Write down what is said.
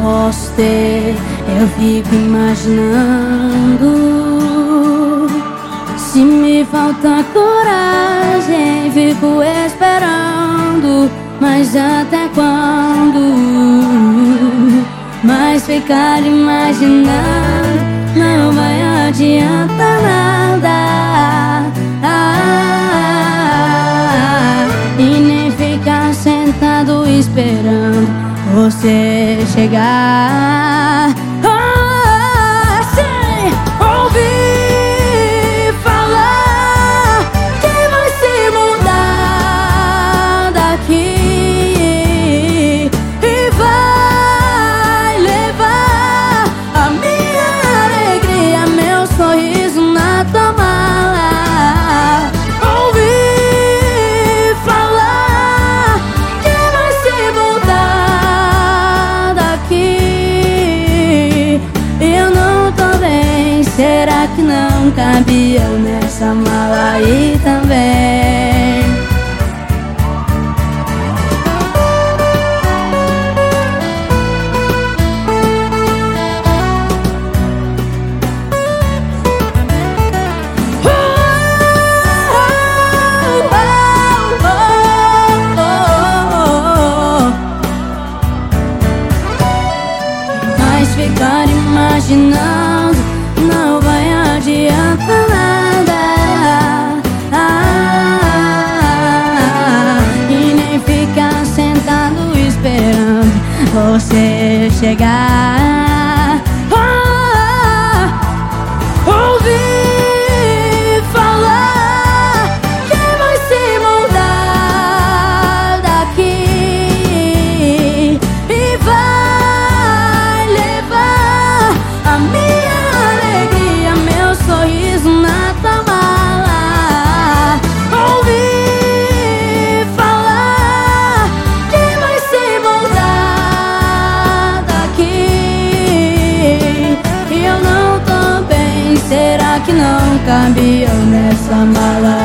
posso ter, eu fico imaginando. Se me falta coragem, fico esperando. Mas até quando? Mas ficar imaginando não vai adiantar nada. E nem ficar sentado esperando você chegar. Sem ouvir falar que vai se mudar daqui e vai levar a minha alegria, meu sorriso na tua mala. Ouvir falar que vai se mudar daqui. Eu não tô bem, será que não cabia nessa mala aí também? Mas ficar imaginando não vai adiantar nada. E nem ficar sentado esperando você chegar. Ouvir falar que vai se mudar daqui e vai levar a minha alegria, meu sorriso na tua mala. Ouvir falar que vai se mudar daqui. E eu não tô bem, será que não cabia nessa mala